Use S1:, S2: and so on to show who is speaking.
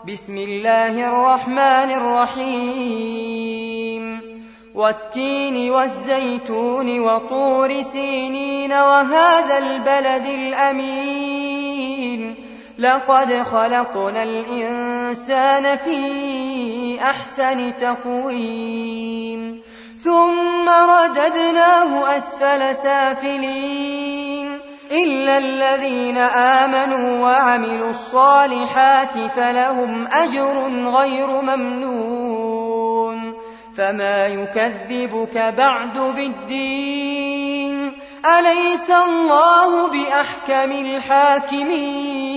S1: بسم الله الرحمن الرحيم والتين والزيتون وطور سينين وهذا البلد الأمين لقد خلقنا الإنسان في أحسن تقويم ثم رددناه أسفل سافلين إلا الذين آمنوا وعملوا الصالحات فلهم أجر غير ممنون فما يكذبك بعد بالدين أليس الله بأحكم الحاكمين